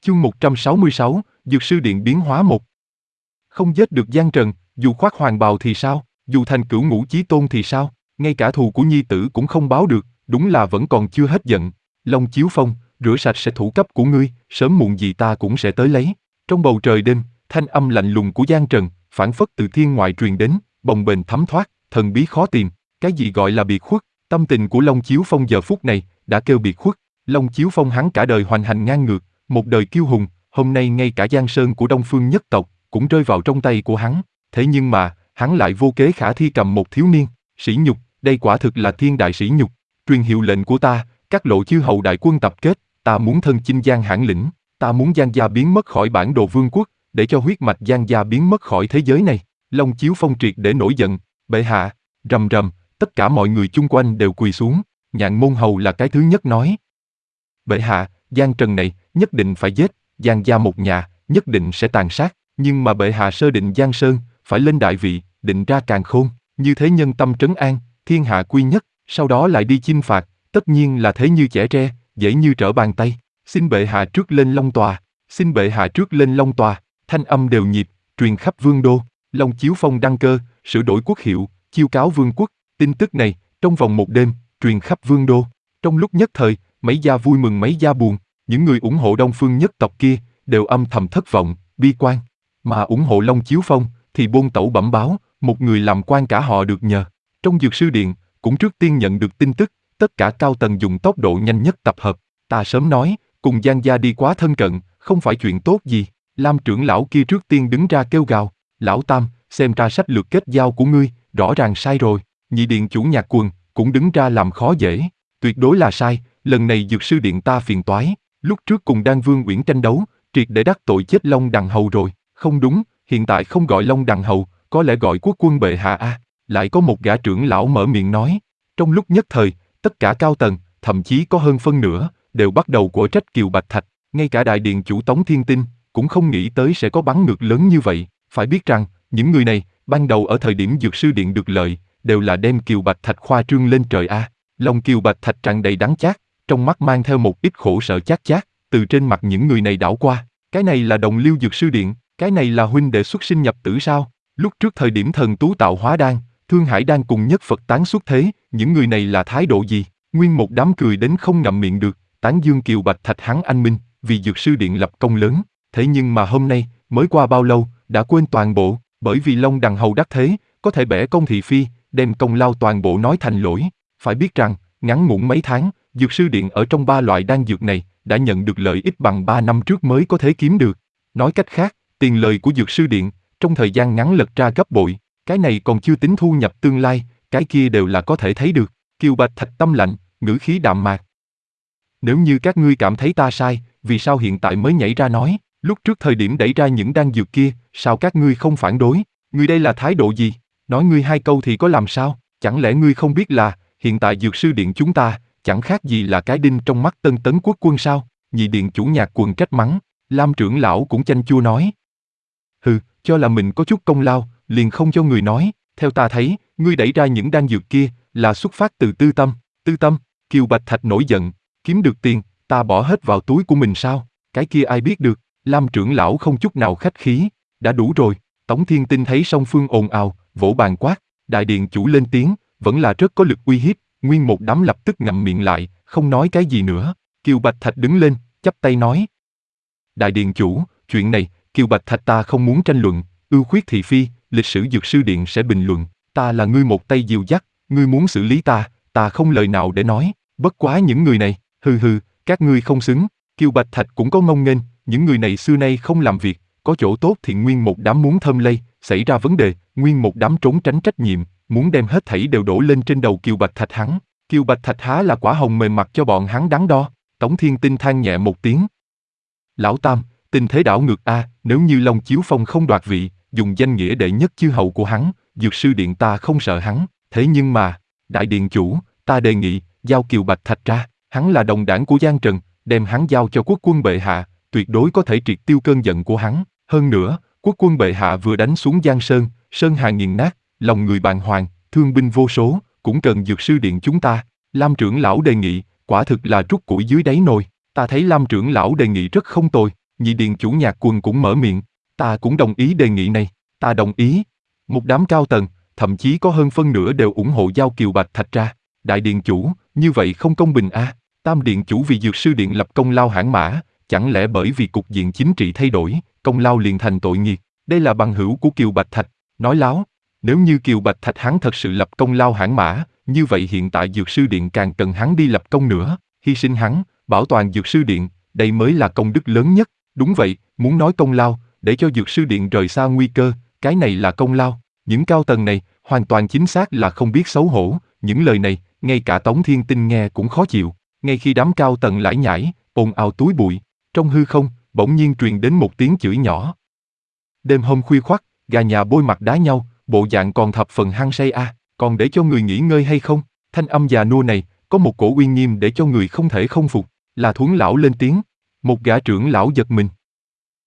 Chương 166, Dược sư điện biến hóa 1. Không giết được Giang Trần, dù khoác hoàng bào thì sao, dù thành cửu ngũ chí tôn thì sao, ngay cả thù của nhi tử cũng không báo được, đúng là vẫn còn chưa hết giận. Long Chiếu Phong, rửa sạch sẽ thủ cấp của ngươi, sớm muộn gì ta cũng sẽ tới lấy. Trong bầu trời đêm, thanh âm lạnh lùng của Giang Trần, phảng phất từ thiên ngoại truyền đến, bồng bềnh thấm thoát, thần bí khó tìm. Cái gì gọi là biệt khuất? Tâm tình của Long Chiếu Phong giờ phút này đã kêu biệt khuất. Long Chiếu Phong hắn cả đời hoành hành ngang ngược, một đời kiêu hùng, hôm nay ngay cả Giang Sơn của Đông Phương nhất tộc cũng rơi vào trong tay của hắn. Thế nhưng mà, hắn lại vô kế khả thi cầm một thiếu niên. Sỉ nhục, đây quả thực là thiên đại sỉ nhục. Truyền hiệu lệnh của ta, các lộ chư hầu đại quân tập kết, ta muốn thân chinh Giang hãn lĩnh, ta muốn Giang gia biến mất khỏi bản đồ vương quốc, để cho huyết mạch Giang gia biến mất khỏi thế giới này. Long Chiếu Phong triệt để nổi giận, bệ hạ, rầm rầm, tất cả mọi người chung quanh đều quỳ xuống. Nhạn Môn Hầu là cái thứ nhất nói: bệ hạ, Giang Trần này nhất định phải giết, Giang gia một nhà nhất định sẽ tàn sát, nhưng mà bệ hạ sơ định Giang Sơn, phải lên đại vị, định ra càn khôn, như thế nhân tâm trấn an, thiên hạ quy nhất, sau đó lại đi chinh phạt, tất nhiên là thế như chẻ tre, dễ như trở bàn tay. Xin bệ hạ trước lên long tòa, xin bệ hạ trước lên long tòa. Thanh âm đều nhịp, truyền khắp vương đô. Long Chiếu Phong đăng cơ, sửa đổi quốc hiệu, chiêu cáo vương quốc. Tin tức này, trong vòng một đêm, truyền khắp vương đô. Trong lúc nhất thời, mấy gia vui mừng mấy gia buồn. Những người ủng hộ Đông Phương nhất tộc kia đều âm thầm thất vọng, bi quan. Mà ủng hộ Long Chiếu Phong thì bôn tẩu bẩm báo, một người làm quan cả họ được nhờ. Trong Dược sư điện, cũng trước tiên nhận được tin tức, tất cả cao tầng dùng tốc độ nhanh nhất tập hợp. Ta sớm nói, cùng Giang gia đi quá thân cận, không phải chuyện tốt gì. Lam trưởng lão kia trước tiên đứng ra kêu gào: lão Tam, xem ra sách lược kết giao của ngươi, rõ ràng sai rồi. Nhị điện chủ Nhạc Quần cũng đứng ra làm khó dễ: tuyệt đối là sai, lần này Dược sư điện ta phiền toái. Lúc trước cùng Đan Vương Uyển tranh đấu, triệt để đắc tội chết Long Đằng Hầu rồi. Không đúng, hiện tại không gọi Long Đằng Hầu, có lẽ gọi quốc quân bệ hạ a. Lại có một gã trưởng lão mở miệng nói. Trong lúc nhất thời, tất cả cao tầng, thậm chí có hơn phân nửa, đều bắt đầu quở trách Kiều Bạch Thạch. Ngay cả đại điện chủ Tống Thiên Tinh cũng không nghĩ tới sẽ có bắn ngược lớn như vậy. Phải biết rằng, những người này, ban đầu ở thời điểm Dược sư điện được lợi, đều là đem Kiều Bạch Thạch khoa trương lên trời a. Lòng Kiều Bạch Thạch tràn đầy đắng chát, trong mắt mang theo một ít khổ sở chát chát, từ trên mặt những người này đảo qua. Cái này là đồng liêu Dược sư điện, cái này là huynh đệ xuất sinh nhập tử sao? Lúc trước thời điểm thần tú tạo hóa đan, Thương Hải đan cùng nhất Phật tán xuất thế, những người này là thái độ gì? Nguyên một đám cười đến không ngậm miệng được, tán dương Kiều Bạch Thạch hắn anh minh, vì Dược sư điện lập công lớn. Thế nhưng mà hôm nay, mới qua bao lâu, đã quên toàn bộ, bởi vì Long Đằng Hầu đắc thế, có thể bẻ công thị phi, đem công lao toàn bộ nói thành lỗi. Phải biết rằng, ngắn ngủn mấy tháng, Dược sư điện ở trong 3 loại đan dược này, đã nhận được lợi ích bằng 3 năm trước mới có thể kiếm được. Nói cách khác, tiền lời của Dược sư điện, trong thời gian ngắn lật ra gấp bội. Cái này còn chưa tính thu nhập tương lai, cái kia đều là có thể thấy được. Kiều Bạch Thạch tâm lạnh, ngữ khí đạm mạc: nếu như các ngươi cảm thấy ta sai, vì sao hiện tại mới nhảy ra nói? Lúc trước thời điểm đẩy ra những đan dược kia, sao các ngươi không phản đối? Ngươi đây là thái độ gì? Nói ngươi 2 câu thì có làm sao? Chẳng lẽ ngươi không biết là, hiện tại Dược sư điện chúng ta, chẳng khác gì là cái đinh trong mắt Tân Tấn quốc quân sao? Nhị điện chủ Nhạc Quần trách mắng. Lam trưởng lão cũng chanh chua nói: hừ, cho là mình có chút công lao, liền không cho người nói. Theo ta thấy, ngươi đẩy ra những đan dược kia, là xuất phát từ tư tâm. Tư tâm? Kiều Bạch Thạch nổi giận: kiếm được tiền, ta bỏ hết vào túi của mình sao? Cái kia ai biết được? Lam trưởng lão không chút nào khách khí: đã đủ rồi. Tống Thiên Tinh thấy song phương ồn ào, vỗ bàn quát. Đại điện chủ lên tiếng, vẫn là rất có lực uy hiếp. Nguyên một đám lập tức ngậm miệng lại, không nói cái gì nữa. Kiều Bạch Thạch đứng lên, chắp tay nói: đại điện chủ, chuyện này, Kiều Bạch Thạch ta không muốn tranh luận, ưu khuyết thị phi, lịch sử Dược sư điện sẽ bình luận. Ta là ngươi một tay dìu dắt, ngươi muốn xử lý ta không lời nào để nói. Bất quá những người này, hừ hừ, các ngươi không xứng. Kiều Bạch Thạch cũng có ngông nghênh, những người này xưa nay không làm việc, có chỗ tốt thì nguyên một đám muốn thơm lây, xảy ra vấn đề, nguyên một đám trốn tránh trách nhiệm, muốn đem hết thảy đều đổ lên trên đầu Kiều Bạch Thạch hắn. Kiều Bạch Thạch há là quả hồng mềm mặt cho bọn hắn đắn đo. Tống Thiên Tinh than nhẹ một tiếng: lão Tam, tình thế đảo ngược a, nếu như Long Chiếu Phong không đoạt vị, dùng danh nghĩa đệ nhất chư hầu của hắn, Dược sư điện ta không sợ hắn. Thế nhưng mà, đại điện chủ, ta đề nghị giao Kiều Bạch Thạch ra, hắn là đồng đảng của Giang Trần, đem hắn giao cho quốc quân bệ hạ, tuyệt đối có thể triệt tiêu cơn giận của hắn. Hơn nữa, quốc quân bệ hạ vừa đánh xuống Giang Sơn, sơn hà nghiền nát, lòng người bàng hoàng, thương binh vô số, cũng cần Dược sư điện chúng ta. Lam trưởng lão đề nghị, quả thực là rút củi dưới đáy nồi. Ta thấy Lam trưởng lão đề nghị rất không tồi. Nhị điện chủ Nhạc Quần cũng mở miệng, ta cũng đồng ý đề nghị này, ta đồng ý. Một đám cao tầng, thậm chí có hơn phân nửa đều ủng hộ giao Kiều Bạch Thạch ra. Đại điện chủ, như vậy không công bình a. Tam điện chủ vì Dược sư điện lập công lao hãn mã, chẳng lẽ bởi vì cục diện chính trị thay đổi, công lao liền thành tội nghiệt. Đây là bằng hữu của Kiều Bạch Thạch, nói láo. Nếu như Kiều Bạch Thạch hắn thật sự lập công lao hãn mã, như vậy hiện tại Dược sư điện càng cần hắn đi lập công nữa, hy sinh hắn, bảo toàn Dược sư điện, đây mới là công đức lớn nhất. Đúng vậy, muốn nói công lao, để cho Dược sư điện rời xa nguy cơ, cái này là công lao. Những cao tầng này, hoàn toàn chính xác là không biết xấu hổ, những lời này, ngay cả Tống Thiên Tinh nghe cũng khó chịu. Ngay khi đám cao tầng lải nhải, ồn ào túi bụi, trong hư không, bỗng nhiên truyền đến một tiếng chửi nhỏ. Đêm hôm khuya khoắt, gà nhà bôi mặt đá nhau, bộ dạng còn thập phần hăng say a, còn để cho người nghỉ ngơi hay không? Thanh âm già nua này, có một cổ uy nghiêm để cho người không thể không phục, là Thuấn lão lên tiếng. Một gã trưởng lão giật mình,